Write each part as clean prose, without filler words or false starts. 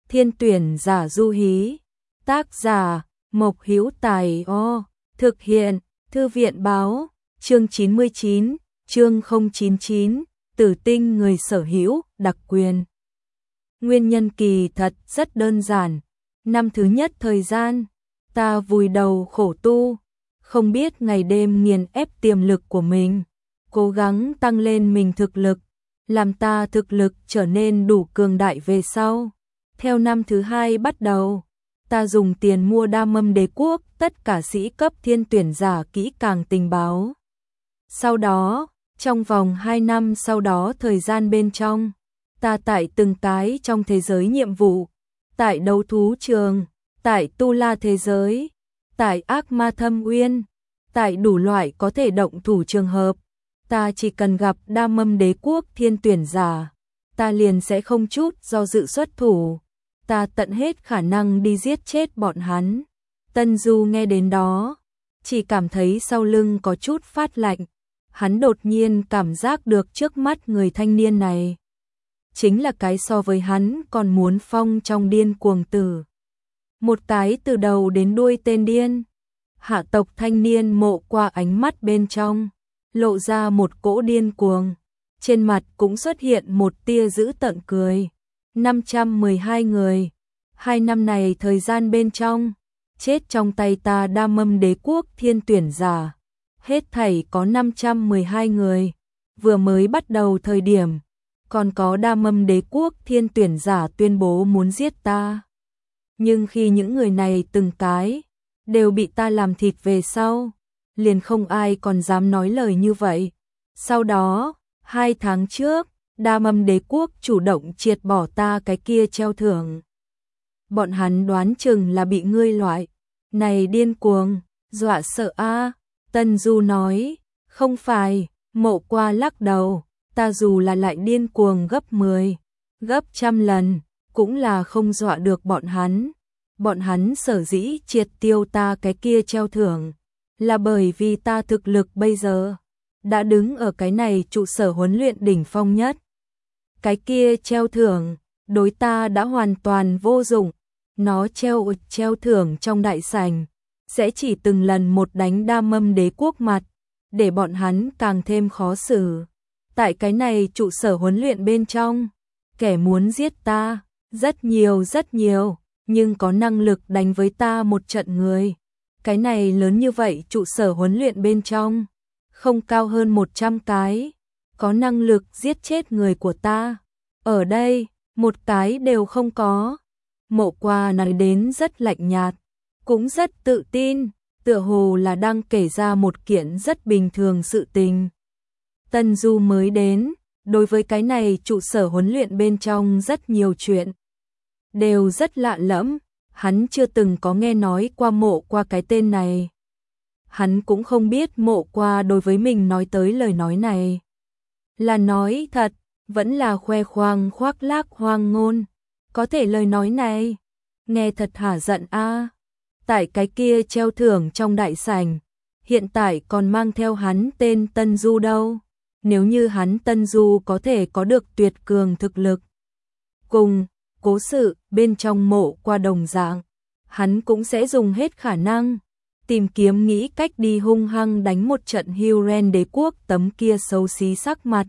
Thiên tuyển giả du hí. Tác giả Mộc Hữu Tài. Thực hiện Thư viện báo. Chương 99, chương 099, tử tinh người sở hữu đặc quyền. Nguyên nhân kỳ thật rất đơn giản. Năm thứ nhất thời gian, ta vùi đầu khổ tu, không biết ngày đêm nghiền ép tiềm lực của mình, cố gắng tăng lên mình thực lực, làm ta thực lực trở nên đủ cường đại về sau. Theo năm thứ hai bắt đầu, ta dùng tiền mua Đa Mâm Đế Quốc tất cả sĩ cấp thiên tuyển giả kỹ càng tình báo. Sau đó, trong vòng 2 năm sau đó thời gian bên trong, ta tại từng cái trong thế giới nhiệm vụ, tại đấu thú trường, tại tu la thế giới, tại ác ma thâm uyên, tại đủ loại có thể động thủ trường hợp, ta chỉ cần gặp Đa Mâm Đế Quốc thiên tuyển giả, ta liền sẽ không chút do dự xuất thủ, ta tận hết khả năng đi giết chết bọn hắn. Tân Du nghe đến đó, chỉ cảm thấy sau lưng có chút phát lạnh, hắn đột nhiên cảm giác được trước mắt người thanh niên này chính là cái so với hắn còn muốn phong trong điên cuồng tử. Một cái từ đầu đến đuôi tên điên. Hạ tộc thanh niên Mộ Qua ánh mắt bên trong lộ ra một cỗ điên cuồng, trên mặt cũng xuất hiện một tia dữ tợn cười. 512 người, 2 năm này thời gian bên trong, chết trong tay ta Đa Mâm Đế Quốc thiên tuyển giả, hết thảy có 512 người. Vừa mới bắt đầu thời điểm, còn có Đa Mâm Đế Quốc thiên tuyển giả tuyên bố muốn giết ta. Nhưng khi những người này từng cái đều bị ta làm thịt về sau, liền không ai còn dám nói lời như vậy. Sau đó, 2 tháng trước, Đa Mâm Đế Quốc chủ động triệt bỏ ta cái kia treo thưởng. Bọn hắn đoán chừng là bị ngươi loại này điên cuồng dọa sợ a. Tân Du nói, không phải. Mộ Qua lắc đầu, ta dù là lại điên cuồng gấp 10, gấp trăm lần, cũng là không dọa được bọn hắn. Bọn hắn sở dĩ triệt tiêu ta cái kia treo thưởng, là bởi vì ta thực lực bây giờ đã đứng ở cái này trụ sở huấn luyện đỉnh phong nhất. Cái kia treo thưởng đối ta đã hoàn toàn vô dụng. Nó treo thưởng trong đại sảnh sẽ chỉ từng lần một đánh Đa Mâm Đế Quốc mặt, để bọn hắn càng thêm khó xử. Tại cái này trụ sở huấn luyện bên trong, kẻ muốn giết ta rất nhiều, nhưng có năng lực đánh với ta một trận người. Cái này lớn như vậy trụ sở huấn luyện bên trong, không cao hơn 100 cái, có năng lực giết chết người của ta. Ở đây, một cái đều không có. Mộ Qua nói đến rất lạnh nhạt, cũng rất tự tin, tựa hồ là đang kể ra một kiện rất bình thường sự tình. Tân Du mới đến, đối với cái này trụ sở huấn luyện bên trong rất nhiều chuyện đều rất lạ lẫm, hắn chưa từng có nghe nói qua Mộ Qua cái tên này. Hắn cũng không biết Mộ Qua đối với mình nói tới lời nói này là nói thật, vẫn là khoe khoang khoác lác hoang ngôn. Có thể lời nói này nghe thật hả giận a. Tại cái kia treo thưởng trong đại sảnh, hiện tại còn mang theo hắn tên Tân Du đâu. Nếu như hắn Tân Du có thể có được tuyệt cường thực lực, cùng cố sự bên trong Mộ Qua đồng dạng, hắn cũng sẽ dùng hết khả năng tìm kiếm nghĩ cách đi hung hăng đánh một trận Huron Đế Quốc tấm kia xấu xí sắc mặt.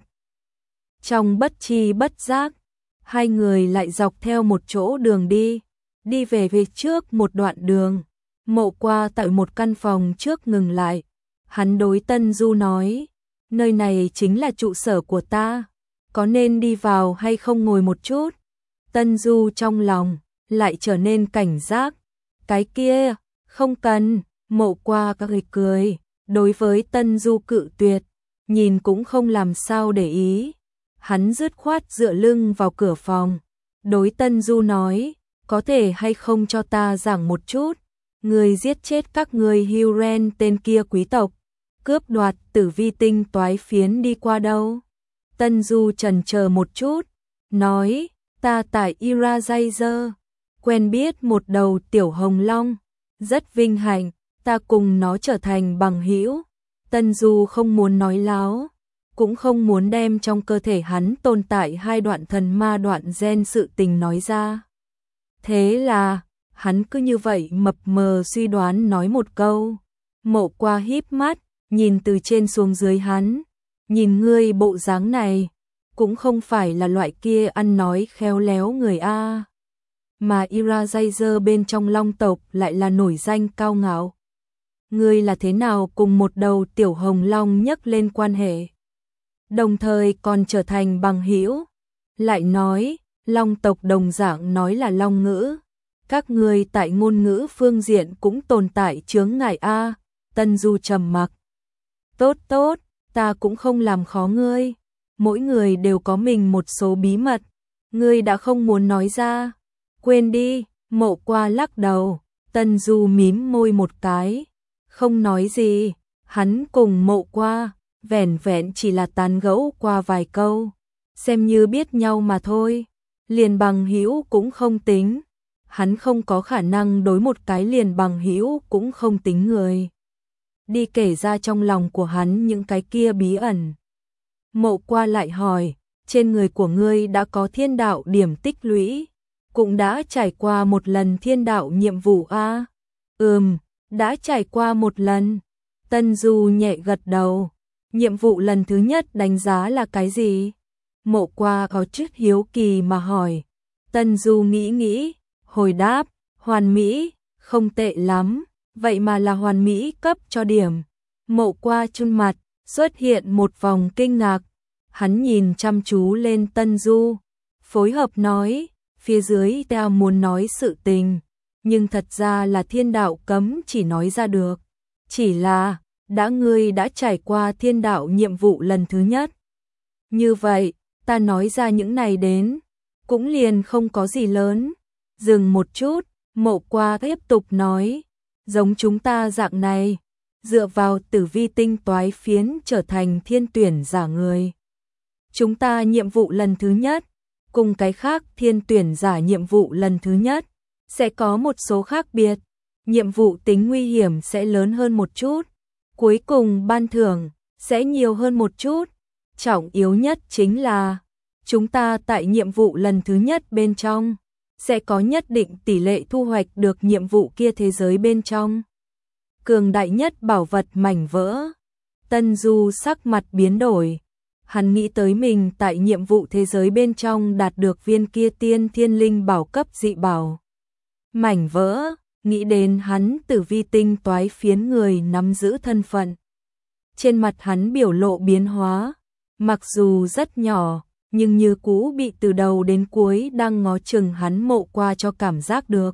Trong bất chi bất giác, hai người lại dọc theo một chỗ đường đi về trước một đoạn đường. Mộ Qua tại một căn phòng trước ngừng lại, hắn đối Tân Du nói, nơi này chính là trụ sở của ta, có nên đi vào hay không ngồi một chút? Tân Du trong lòng lại trở nên cảnh giác, cái kia, không cần. Mộ Qua cười, đối với Tân Du cự tuyệt, nhìn cũng không làm sao để ý. Hắn dứt khoát dựa lưng vào cửa phòng, đối Tân Du nói, có thể hay không cho ta giảng một chút, người giết chết các người Huron tên kia quý tộc, cướp đoạt tử vi tinh toái phiến đi qua đâu? Tân Du chần chờ một chút, nói, ta tại Irajazer quen biết một đầu tiểu hồng long, rất vinh hạnh, ta cùng nó trở thành bằng hữu. Tân Du không muốn nói láo, cũng không muốn đem trong cơ thể hắn tồn tại 2 đoạn thần ma đoạn gen sự tình nói ra. Thế là, hắn cứ như vậy mập mờ suy đoán nói một câu. Mộ Qua híp mắt, nhìn từ trên xuống dưới hắn. Nhìn ngươi bộ dáng này, cũng không phải là loại kia ăn nói khéo léo người A. Mà Irajazer bên trong Long tộc lại là nổi danh cao ngạo. Ngươi là thế nào cùng một đầu tiểu hồng long nhắc lên quan hệ? Đồng thời còn trở thành bằng hữu. Lại nói, Long tộc đồng dạng nói là Long ngữ. Các ngươi tại ngôn ngữ phương diện cũng tồn tại chướng ngại A. Tân Du trầm mặc. Tốt tốt, ta cũng không làm khó ngươi. Mỗi người đều có mình một số bí mật. Ngươi đã không muốn nói ra. Quên đi, Mộ Qua lắc đầu. Tân Du mím môi một cái. Không nói gì, hắn cùng Mộ Qua, vẻn vẹn chỉ là tán gẫu qua vài câu. Xem như biết nhau mà thôi. Liền bằng hữu cũng không tính. Hắn không có khả năng đối một cái liền bằng hữu cũng không tính người đi kể ra trong lòng của hắn những cái kia bí ẩn. Mộ Qua lại hỏi, trên người của ngươi đã có thiên đạo điểm tích lũy, cũng đã trải qua một lần thiên đạo nhiệm vụ a? Đã trải qua một lần. Tân Du nhẹ gật đầu. Nhiệm vụ lần thứ nhất đánh giá là cái gì? Mộ Qua có chút hiếu kỳ mà hỏi. Tân Du nghĩ nghĩ, hồi đáp, hoàn mỹ, không tệ lắm. Vậy mà là hoàn mỹ cấp cho điểm. Mộ Qua chun mặt, xuất hiện một vòng kinh ngạc. Hắn nhìn chăm chú lên Tân Du, phối hợp nói, phía dưới ta muốn nói sự tình, nhưng thật ra là thiên đạo cấm chỉ nói ra được. Chỉ là, ngươi đã trải qua thiên đạo nhiệm vụ lần thứ nhất. Như vậy, ta nói ra những này đến, cũng liền không có gì lớn. Dừng một chút, Mộ Qua tiếp tục nói, giống chúng ta dạng này, dựa vào tử vi tinh toái phiến trở thành thiên tuyển giả người. Chúng ta nhiệm vụ lần thứ nhất, cùng cái khác thiên tuyển giả nhiệm vụ lần thứ nhất, sẽ có một số khác biệt. Nhiệm vụ tính nguy hiểm sẽ lớn hơn một chút, cuối cùng ban thưởng sẽ nhiều hơn một chút. Trọng yếu nhất chính là, chúng ta tại nhiệm vụ lần thứ nhất bên trong, sẽ có nhất định tỷ lệ thu hoạch được nhiệm vụ kia thế giới bên trong cường đại nhất bảo vật mảnh vỡ. Tân Du sắc mặt biến đổi. Hắn nghĩ tới mình tại nhiệm vụ thế giới bên trong đạt được viên kia tiên thiên linh bảo cấp dị bảo. Mảnh vỡ, nghĩ đến hắn tử vi tinh toái phiến người nắm giữ thân phận. Trên mặt hắn biểu lộ biến hóa, mặc dù rất nhỏ, nhưng như cũ bị từ đầu đến cuối đang ngó chừng hắn Mộ Qua cho cảm giác được.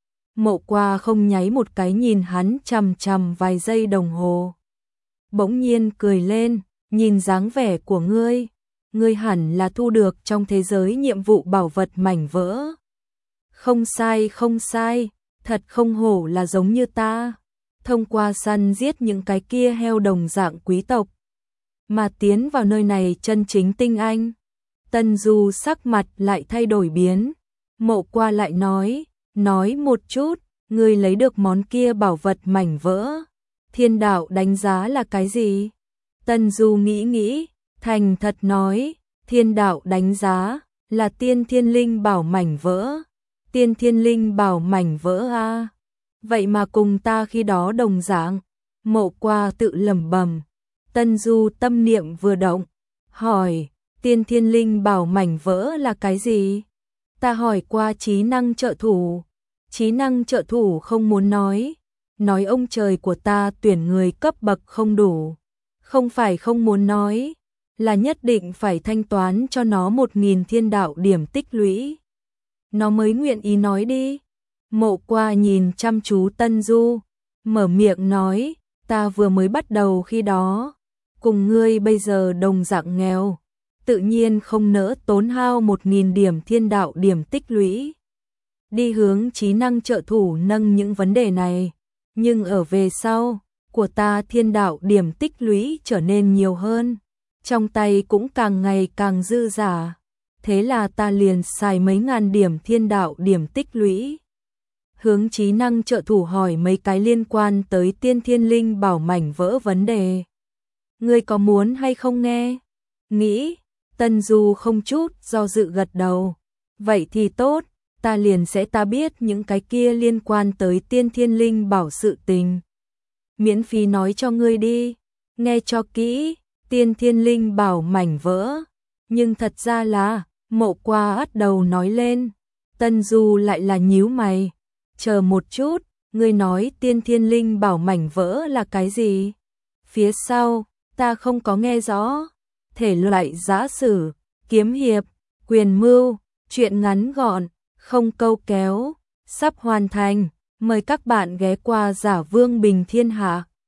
Mộ Qua không nháy một cái nhìn hắn chằm chằm vài giây đồng hồ. Bỗng nhiên cười lên, nhìn dáng vẻ của ngươi hẳn là thu được trong thế giới nhiệm vụ bảo vật mảnh vỡ. Không sai không sai, thật không hổ là giống như ta. Thông qua săn giết những cái kia heo đồng dạng quý tộc, mà tiến vào nơi này chân chính tinh anh. Tân Du sắc mặt lại thay đổi biến. Mộ Qua lại nói một chút, ngươi lấy được món kia bảo vật mảnh vỡ. Thiên đạo đánh giá là cái gì? Tân Du nghĩ, thành thật nói, thiên đạo đánh giá là tiên thiên linh bảo mảnh vỡ. Tiên thiên linh bảo mảnh vỡ a? Vậy mà cùng ta khi đó đồng dạng. Mộ Qua tự lẩm bẩm. Tân Du tâm niệm vừa động, hỏi, tiên thiên linh bảo mảnh vỡ là cái gì? Ta hỏi qua trí năng trợ thủ. Trí năng trợ thủ không muốn nói ông trời của ta tuyển người cấp bậc không đủ. Không phải không muốn nói, là nhất định phải thanh toán cho nó 1000 thiên đạo điểm tích lũy. Nó mới nguyện ý nói đi. Mộ Qua nhìn chăm chú Tân Du, mở miệng nói, ta vừa mới bắt đầu khi đó, cùng ngươi bây giờ đồng dạng nghèo, tự nhiên không nỡ tốn hao 1000 điểm thiên đạo điểm tích lũy. Đi hướng trí năng trợ thủ nâng những vấn đề này, nhưng ở về sau, của ta thiên đạo điểm tích lũy trở nên nhiều hơn, trong tay cũng càng ngày càng dư giả. Thế là ta liền xài mấy ngàn điểm thiên đạo điểm tích lũy. Hướng trí năng trợ thủ hỏi mấy cái liên quan tới tiên thiên linh bảo mảnh vỡ vấn đề. Ngươi có muốn hay không nghe? Nghĩ, Tân Du không chút do dự gật đầu. Vậy thì tốt, ta liền sẽ ta biết những cái kia liên quan tới tiên thiên linh bảo sự tình. Miễn phí nói cho ngươi đi, nghe cho kỹ, tiên thiên linh bảo mảnh vỡ. Nhưng thật ra là, Mộ Qua bắt đầu nói lên. Tân Du lại là nhíu mày. Chờ một chút, ngươi nói tiên thiên linh bảo mảnh vỡ là cái gì? Phía sau, ta không có nghe rõ. Thể loại giã sử, kiếm hiệp, quyền mưu, truyện ngắn gọn, không câu kéo, sắp hoàn thành. Mời các bạn ghé qua Giả Vương Bình Thiên Hạ.